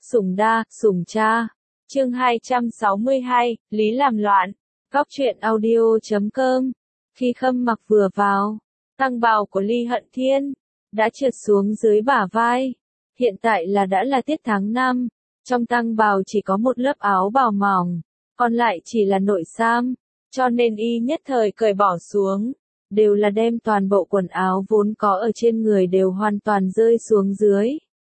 Sủng đa, sủng cha. Chương 262, Lý làm loạn. Góc truyện audio.com. Khi Khâm Mặc vừa vào, tăng bào của Ly Hận Thiên đã trượt xuống dưới bả vai. Hiện tại đã là tiết tháng 5, trong tăng bào chỉ có một lớp áo bào mỏng, còn lại chỉ là nội sam, cho nên y nhất thời cởi bỏ xuống, đều là đem toàn bộ quần áo vốn có ở trên người đều hoàn toàn rơi xuống dưới,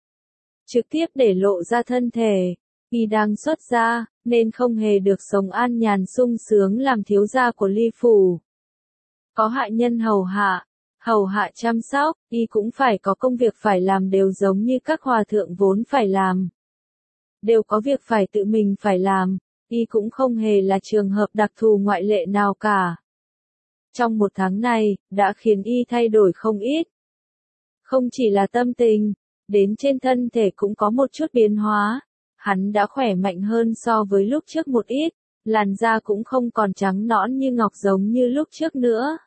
trực tiếp để lộ ra thân thể. Y đang xuất gia, nên không hề được sống an nhàn sung sướng làm thiếu gia của Ly phủ. Có hạ nhân hầu hạ chăm sóc, y cũng phải có công việc phải làm đều giống như các hòa thượng vốn phải làm. Đều có việc phải tự mình phải làm, y cũng không hề là trường hợp đặc thù ngoại lệ nào cả. Trong một tháng này, đã khiến y thay đổi không ít. Không chỉ là tâm tình, đến trên thân thể cũng có một chút biến hóa. Hắn đã khỏe mạnh hơn so với lúc trước một ít, làn da cũng không còn trắng nõn như ngọc giống như lúc trước nữa.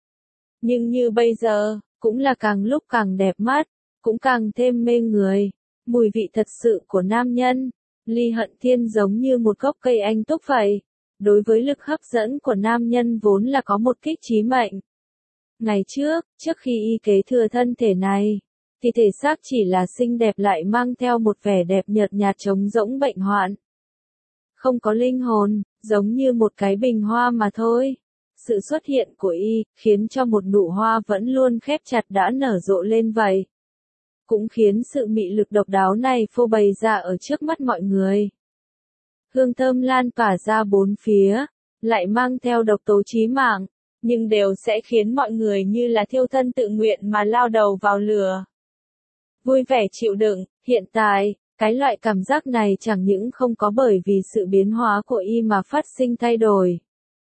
Nhưng như bây giờ, cũng là càng lúc càng đẹp mắt, cũng càng thêm mê người. Mùi vị thật sự của nam nhân, Ly Hận Thiên giống như một gốc cây anh túc vậy. Đối với lực hấp dẫn của nam nhân vốn là có một kích chí mệnh. Ngày trước khi y kế thừa thân thể này, thì thể xác chỉ là xinh đẹp lại mang theo một vẻ đẹp nhợt nhạt trống rỗng bệnh hoạn. Không có linh hồn, giống như một cái bình hoa mà thôi. Sự xuất hiện của y, khiến cho một nụ hoa vẫn luôn khép chặt đã nở rộ lên vậy. Cũng khiến sự mị lực độc đáo này phô bày ra ở trước mắt mọi người. Hương thơm lan tỏa ra bốn phía, lại mang theo độc tố chí mạng, nhưng đều sẽ khiến mọi người như là thiêu thân tự nguyện mà lao đầu vào lửa. Vui vẻ chịu đựng, hiện tại, cái loại cảm giác này chẳng những không có bởi vì sự biến hóa của y mà phát sinh thay đổi.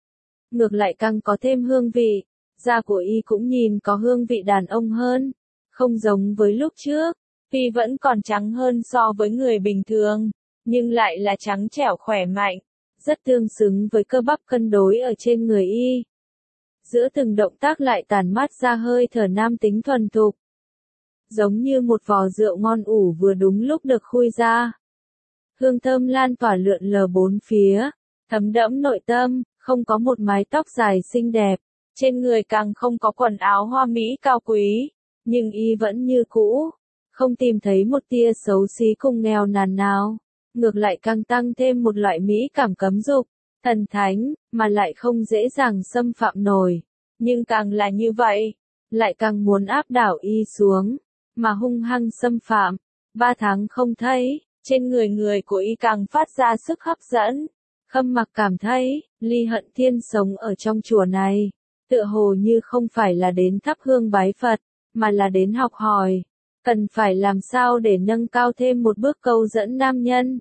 Ngược lại càng có thêm hương vị, da của y cũng nhìn có hương vị đàn ông hơn, không giống với lúc trước, tuy vẫn còn trắng hơn so với người bình thường, nhưng lại là trắng trẻo khỏe mạnh, rất tương xứng với cơ bắp cân đối ở trên người y. Giữa từng động tác lại tản mát ra hơi thở nam tính thuần thục. Giống như một vò rượu ngon ủ vừa đúng lúc được khui ra. Hương thơm lan tỏa lượn lờ bốn phía, thấm đẫm nội tâm, không có một mái tóc dài xinh đẹp, trên người càng không có quần áo hoa mỹ cao quý, nhưng y vẫn như cũ, không tìm thấy một tia xấu xí cùng nghèo nàn nào, ngược lại càng tăng thêm một loại mỹ cảm cấm dục, thần thánh, mà lại không dễ dàng xâm phạm nổi, nhưng càng là như vậy, lại càng muốn áp đảo y xuống, mà hung hăng xâm phạm. 3 tháng không thấy, trên người của y càng phát ra sức hấp dẫn. Khâm Mặc cảm thấy, Ly Hận Thiên sống ở trong chùa này, tựa hồ như không phải là đến thắp hương bái Phật, mà là đến học hỏi, cần phải làm sao để nâng cao thêm một bước câu dẫn nam nhân.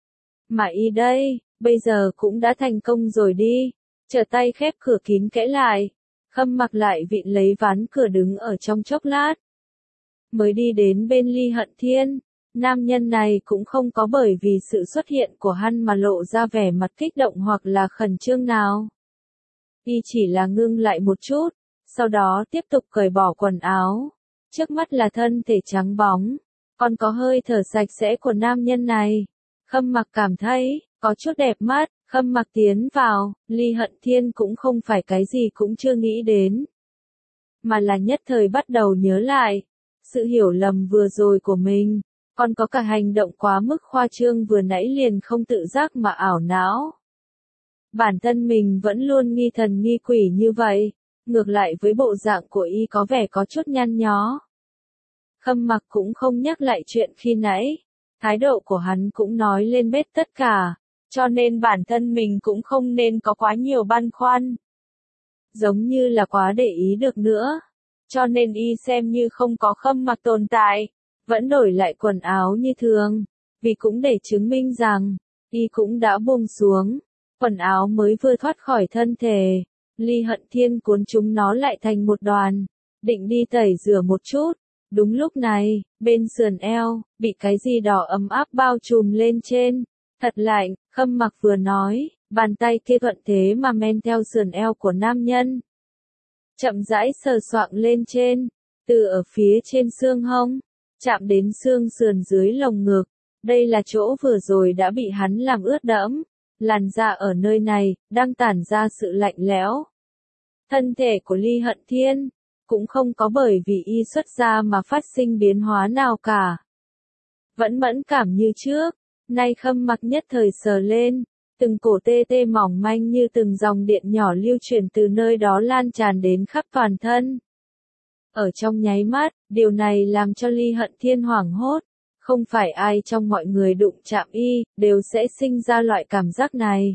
Mà y đây, bây giờ cũng đã thành công rồi đi, trở tay khép cửa kín kẽ lại, Khâm Mặc lại vịn lấy ván cửa đứng ở trong chốc lát. Mới đi đến bên Ly Hận Thiên, nam nhân này cũng không có bởi vì sự xuất hiện của hắn mà lộ ra vẻ mặt kích động hoặc là khẩn trương nào. Y chỉ là ngưng lại một chút, sau đó tiếp tục cởi bỏ quần áo. Trước mắt là thân thể trắng bóng, còn có hơi thở sạch sẽ của nam nhân này. Khâm Mặc cảm thấy, có chút đẹp mắt, Khâm Mặc tiến vào, Ly Hận Thiên cũng không phải cái gì cũng chưa nghĩ đến. Mà là nhất thời bắt đầu nhớ lại, sự hiểu lầm vừa rồi của mình, còn có cả hành động quá mức khoa trương vừa nãy liền không tự giác mà ảo não. Bản thân mình vẫn luôn nghi thần nghi quỷ như vậy, ngược lại với bộ dạng của y có vẻ có chút nhăn nhó. Khâm Mặc cũng không nhắc lại chuyện khi nãy, thái độ của hắn cũng nói lên hết tất cả, cho nên bản thân mình cũng không nên có quá nhiều băn khoăn. Giống như là quá để ý được nữa. Cho nên y xem như không có Khâm Mặc tồn tại, vẫn đổi lại quần áo như thường, vì cũng để chứng minh rằng, y cũng đã buông xuống, quần áo mới vừa thoát khỏi thân thể, Ly Hận Thiên cuốn chúng nó lại thành một đoàn, định đi tẩy rửa một chút, đúng lúc này, bên sườn eo, bị cái gì đỏ ấm áp bao trùm lên trên, thật lạnh, Khâm Mặc vừa nói, bàn tay kia thuận thế mà men theo sườn eo của nam nhân. Chậm rãi sờ soạng lên trên, từ ở phía trên xương hông, chạm đến xương sườn dưới lồng ngực, Đây là chỗ vừa rồi đã bị hắn làm ướt đẫm. Làn da ở nơi này, đang tản ra sự lạnh lẽo. Thân thể của Ly Hận Thiên, cũng không có bởi vì y xuất gia mà phát sinh biến hóa nào cả. Vẫn mẫn cảm như trước, nay Khâm Mặc nhất thời sờ lên, từng cổ tê tê mỏng manh như từng dòng điện nhỏ lưu chuyển từ nơi đó lan tràn đến khắp toàn thân. Ở trong nháy mắt, điều này làm cho Ly Hận Thiên hoảng hốt. Không phải ai trong mọi người đụng chạm y, đều sẽ sinh ra loại cảm giác này.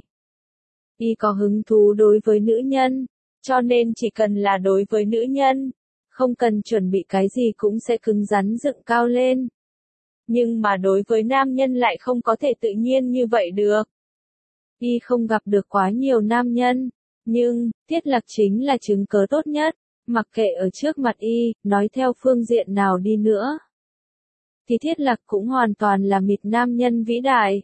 Y có hứng thú đối với nữ nhân, cho nên chỉ cần là đối với nữ nhân, không cần chuẩn bị cái gì cũng sẽ cứng rắn dựng cao lên. Nhưng mà đối với nam nhân lại không có thể tự nhiên như vậy được. Y không gặp được quá nhiều nam nhân, nhưng, Tiết Lạc chính là chứng cớ tốt nhất, mặc kệ ở trước mặt y, nói theo phương diện nào đi nữa. Thì Thiết Lạc cũng hoàn toàn là mịt nam nhân vĩ đại.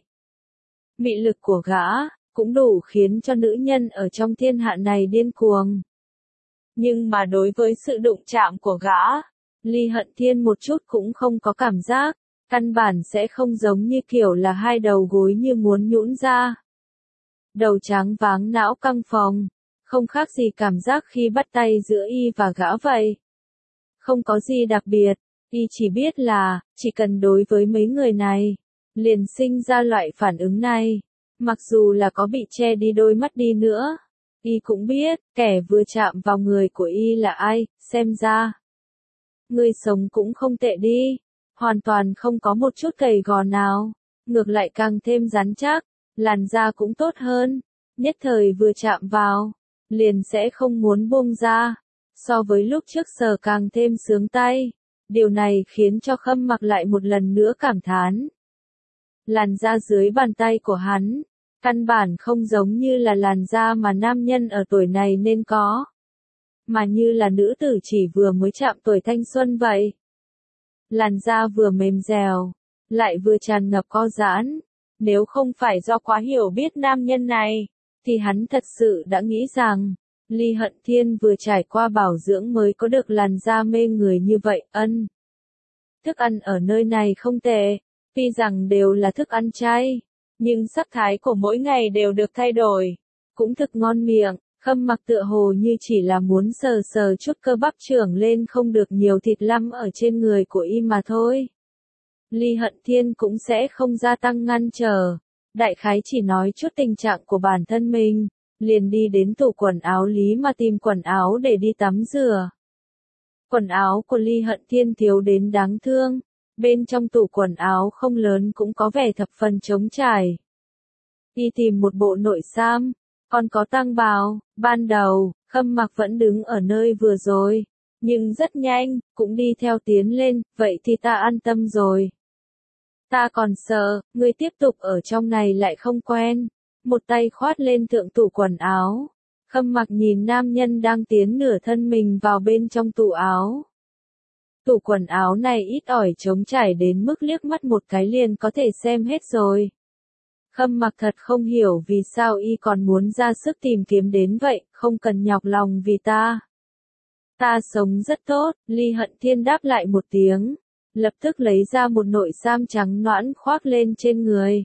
Mị lực của gã, cũng đủ khiến cho nữ nhân ở trong thiên hạ này điên cuồng. Nhưng mà đối với sự đụng chạm của gã, Ly Hận Thiên một chút cũng không có cảm giác, căn bản sẽ không giống như kiểu là hai đầu gối như muốn nhũn ra. Đầu trắng váng não căng phồng, không khác gì cảm giác khi bắt tay giữa y và gã vậy. Không có gì đặc biệt. Y chỉ biết là, chỉ cần đối với mấy người này, liền sinh ra loại phản ứng này. Mặc dù là có bị che đi đôi mắt đi nữa, Y cũng biết, kẻ vừa chạm vào người của Y là ai, xem ra. Người sống cũng không tệ đi, hoàn toàn không có một chút gầy gò nào, ngược lại càng thêm rắn chắc, làn da cũng tốt hơn, nhất thời vừa chạm vào, liền sẽ không muốn buông ra, so với lúc trước sờ càng thêm sướng tay. Điều này khiến cho Khâm Mặc lại một lần nữa cảm thán. Làn da dưới bàn tay của hắn, căn bản không giống như là làn da mà nam nhân ở tuổi này nên có, mà như là nữ tử chỉ vừa mới chạm tuổi thanh xuân vậy. Làn da vừa mềm dẻo, lại vừa tràn ngập co giãn. Nếu không phải do quá hiểu biết nam nhân này, thì hắn thật sự đã nghĩ rằng, Ly Hận Thiên vừa trải qua bảo dưỡng mới có được làn da mê người như vậy. Thức ăn ở nơi này không tệ, tuy rằng đều là thức ăn chay, nhưng sắc thái của mỗi ngày đều được thay đổi, cũng thực ngon miệng. Khâm Mặc tựa hồ như chỉ là muốn sờ sờ chút cơ bắp trưởng lên không được nhiều thịt lăm ở trên người của y mà thôi. Ly Hận Thiên cũng sẽ không gia tăng ngăn trở, đại khái chỉ nói chút tình trạng của bản thân mình, liền đi đến tủ quần áo lý mà tìm quần áo để đi tắm rửa. Quần áo của Ly Hận Thiên thiếu đến đáng thương, bên trong tủ quần áo không lớn cũng có vẻ thập phần trống trải. Đi tìm một bộ nội sam, còn có tang bào. Ban đầu, Khâm Mặc vẫn đứng ở nơi vừa rồi, nhưng rất nhanh, cũng đi theo tiến lên, vậy thì ta an tâm rồi. Ta còn sợ, ngươi tiếp tục ở trong này lại không quen. Một tay khoát lên thượng tủ quần áo. Khâm Mặc nhìn nam nhân đang tiến nửa thân mình vào bên trong tủ áo. Tủ quần áo này ít ỏi trống trải đến mức liếc mắt một cái liền có thể xem hết rồi. Khâm Mặc thật không hiểu vì sao y còn muốn ra sức tìm kiếm đến vậy, không cần nhọc lòng vì ta. Ta sống rất tốt, Ly Hận Thiên đáp lại một tiếng, lập tức lấy ra một nội sam trắng nõn khoác lên trên người.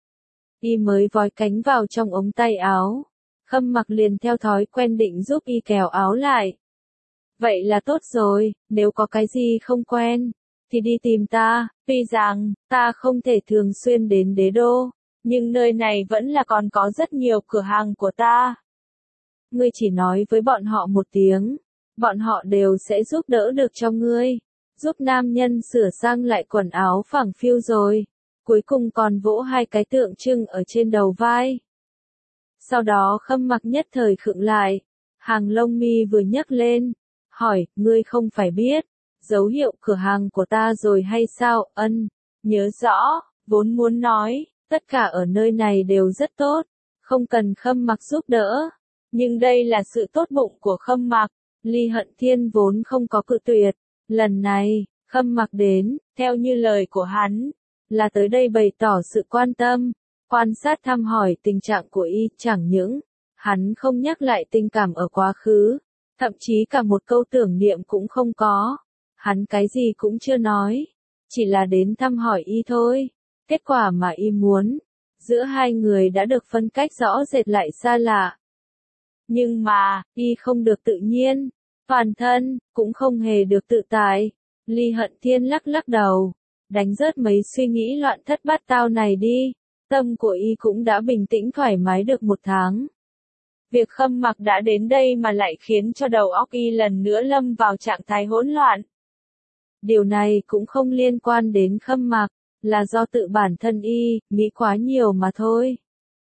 Y mới vói cánh vào trong ống tay áo, Khâm Mặc liền theo thói quen định giúp y kéo áo lại. Vậy là tốt rồi, nếu có cái gì không quen, thì đi tìm ta, tuy rằng, ta không thể thường xuyên đến đế đô, nhưng nơi này vẫn là còn có rất nhiều cửa hàng của ta. Ngươi chỉ nói với bọn họ một tiếng, bọn họ đều sẽ giúp đỡ được cho ngươi, giúp nam nhân sửa sang lại quần áo phẳng phiu rồi, cuối cùng còn vỗ hai cái tượng trưng ở trên đầu vai. Sau đó Khâm Mặc nhất thời khựng lại, hàng lông mi vừa nhấc lên, hỏi, ngươi không phải biết, dấu hiệu cửa hàng của ta rồi hay sao? Nhớ rõ, vốn muốn nói, tất cả ở nơi này đều rất tốt, không cần Khâm Mặc giúp đỡ, nhưng đây là sự tốt bụng của Khâm Mặc, Ly Hận Thiên vốn không có cự tuyệt, lần này, Khâm Mặc đến, theo như lời của hắn, là tới đây bày tỏ sự quan tâm, quan sát thăm hỏi tình trạng của y, chẳng những, hắn không nhắc lại tình cảm ở quá khứ, thậm chí cả một câu tưởng niệm cũng không có, hắn cái gì cũng chưa nói, chỉ là đến thăm hỏi y thôi, Kết quả mà y muốn, giữa hai người đã được phân cách rõ rệt lại xa lạ. Nhưng mà, y không được tự nhiên, toàn thân, cũng không hề được tự tại. Ly Hận Thiên lắc lắc đầu, đánh rớt mấy suy nghĩ loạn thất bát tao này đi. Tâm của y cũng đã bình tĩnh thoải mái được 1 tháng. Việc Khâm Mặc đã đến đây mà lại khiến cho đầu óc y lần nữa lâm vào trạng thái hỗn loạn. Điều này cũng không liên quan đến Khâm Mặc, là do tự bản thân y, nghĩ quá nhiều mà thôi.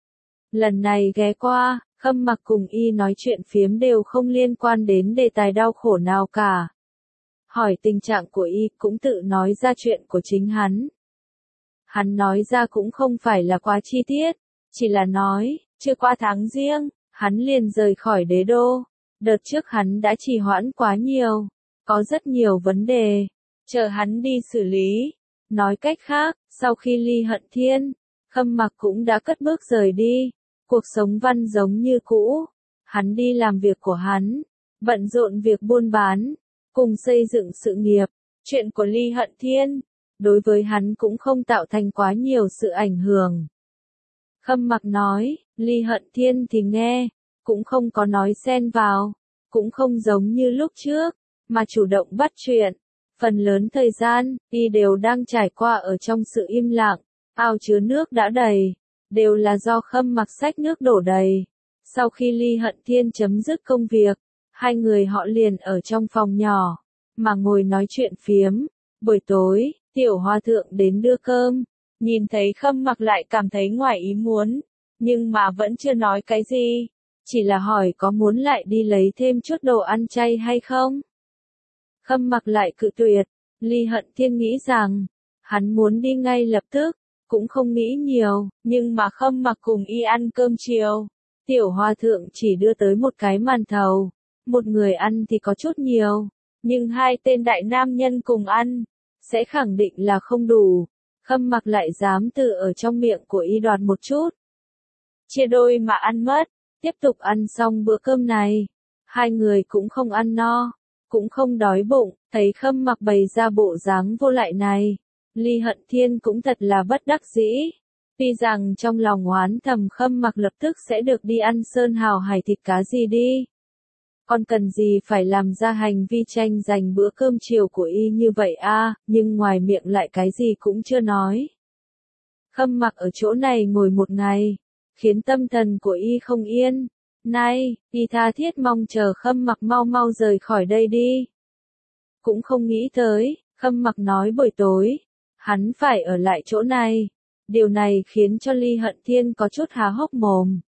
Lần này ghé qua, Khâm Mặc cùng y nói chuyện phiếm đều không liên quan đến đề tài đau khổ nào cả. Hỏi tình trạng của y, cũng tự nói ra chuyện của chính hắn. Hắn nói ra cũng không phải là quá chi tiết, chỉ là nói, chưa qua tháng Giêng, hắn liền rời khỏi đế đô. Đợt trước hắn đã trì hoãn quá nhiều, có rất nhiều vấn đề, chờ hắn đi xử lý. Nói cách khác, sau khi ly Hận Thiên, Khâm Mặc cũng đã cất bước rời đi, cuộc sống văn giống như cũ. Hắn đi làm việc của hắn, bận rộn việc buôn bán, cùng xây dựng sự nghiệp. Chuyện của ly Hận Thiên, đối với hắn cũng không tạo thành quá nhiều sự ảnh hưởng. Khâm Mặc nói, ly Hận Thiên thì nghe, cũng không có nói xen vào, cũng không giống như lúc trước, mà chủ động bắt chuyện. Phần lớn thời gian, y đều đang trải qua ở trong sự im lặng, ao chứa nước đã đầy, đều là do Khâm Mặc xách nước đổ đầy. Sau khi ly Hận Thiên chấm dứt công việc, hai người họ liền ở trong phòng nhỏ, mà ngồi nói chuyện phiếm. Buổi tối, Tiểu Hòa Thượng đến đưa cơm, nhìn thấy Khâm Mặc lại cảm thấy ngoài ý muốn, nhưng mà vẫn chưa nói cái gì, chỉ là hỏi có muốn lại đi lấy thêm chút đồ ăn chay hay không. Khâm Mặc lại cự tuyệt. Ly Hận Thiên nghĩ rằng, hắn muốn đi ngay lập tức, cũng không nghĩ nhiều, nhưng mà Khâm Mặc cùng y ăn cơm chiều. Tiểu Hòa Thượng chỉ đưa tới một cái màn thầu, một người ăn thì có chút nhiều, nhưng hai tên đại nam nhân cùng ăn, sẽ khẳng định là không đủ. Khâm Mặc lại dám tự ở trong miệng của y đoạt một chút. Chia đôi mà ăn mất, tiếp tục ăn xong bữa cơm này. Hai người cũng không ăn no, cũng không đói bụng, thấy Khâm Mặc bày ra bộ dáng vô lại này. Ly Hận Thiên cũng thật là bất đắc dĩ. Tuy rằng trong lòng oán thầm Khâm Mặc lập tức sẽ được đi ăn sơn hào hải thịt cá gì đi. Còn cần gì phải làm ra hành vi tranh giành bữa cơm chiều của y như vậy a, nhưng ngoài miệng lại cái gì cũng chưa nói. Khâm Mặc ở chỗ này ngồi 1 ngày, khiến tâm thần của y không yên. Nay, y tha thiết mong chờ Khâm Mặc mau mau rời khỏi đây đi. Cũng không nghĩ tới, Khâm Mặc nói buổi tối, hắn phải ở lại chỗ này. Điều này khiến cho Ly Hận Thiên có chút há hốc mồm.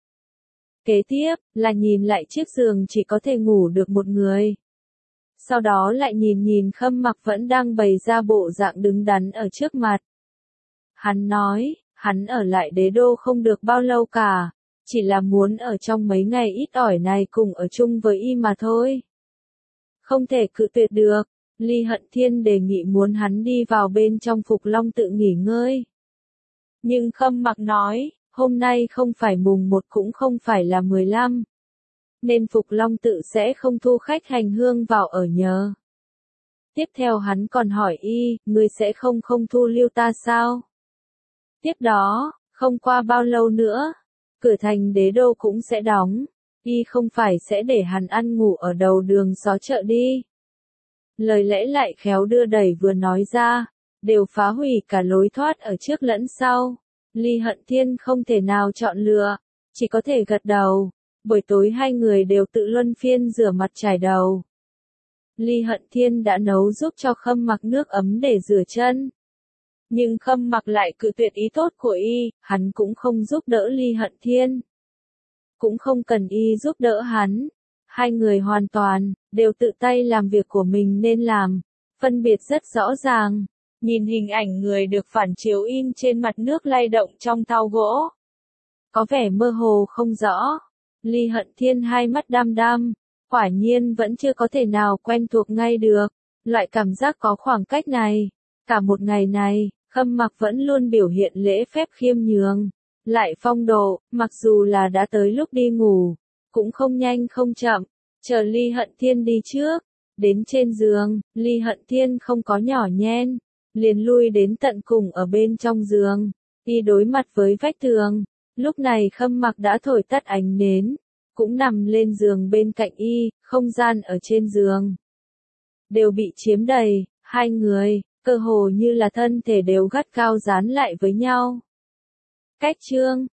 Kế tiếp, là nhìn lại chiếc giường chỉ có thể ngủ được một người. Sau đó lại nhìn Khâm Mặc vẫn đang bày ra bộ dạng đứng đắn ở trước mặt. Hắn nói, hắn ở lại đế đô không được bao lâu cả, chỉ là muốn ở trong mấy ngày ít ỏi này cùng ở chung với y mà thôi. Không thể cự tuyệt được, Ly Hận Thiên đề nghị muốn hắn đi vào bên trong Phục Long tự nghỉ ngơi. Nhưng Khâm Mặc nói, hôm nay không phải mùng 1 cũng không phải là 15. Nên Phục Long tự sẽ không thu khách hành hương vào ở nhờ. Tiếp theo hắn còn hỏi y, ngươi sẽ không thu lưu ta sao? Tiếp đó, không qua bao lâu nữa, cửa thành đế đô cũng sẽ đóng. Y không phải sẽ để hắn ăn ngủ ở đầu đường xó chợ đi. Lời lẽ lại khéo đưa đẩy vừa nói ra, đều phá hủy cả lối thoát ở trước lẫn sau. Ly Hận Thiên không thể nào chọn lựa, chỉ có thể gật đầu. Buổi tối hai người đều tự luân phiên rửa mặt chải đầu. Ly Hận Thiên đã nấu giúp cho Khâm Mặc nước ấm để rửa chân. Nhưng Khâm Mặc lại cự tuyệt ý tốt của y, hắn cũng không giúp đỡ Ly Hận Thiên. Cũng không cần y giúp đỡ hắn. Hai người hoàn toàn, đều tự tay làm việc của mình nên làm. Phân biệt rất rõ ràng. Nhìn hình ảnh người được phản chiếu in trên mặt nước lay động trong thau gỗ. Có vẻ mơ hồ không rõ. Ly Hận Thiên hai mắt đăm đăm, quả nhiên vẫn chưa có thể nào quen thuộc ngay được. Loại cảm giác có khoảng cách này. Cả một ngày này, Khâm Mặc vẫn luôn biểu hiện lễ phép khiêm nhường. Lại phong độ, mặc dù là đã tới lúc đi ngủ, cũng không nhanh không chậm, chờ Ly Hận Thiên đi trước. Đến trên giường, Ly Hận Thiên không có nhỏ nhen, liền lui đến tận cùng ở bên trong giường, Y đối mặt với vách tường, lúc này Khâm Mặc đã thổi tắt ánh nến, cũng nằm lên giường bên cạnh Y, không gian ở trên giường đều bị chiếm đầy, hai người, cơ hồ như là thân thể đều gắt cao dán lại với nhau. Cách chương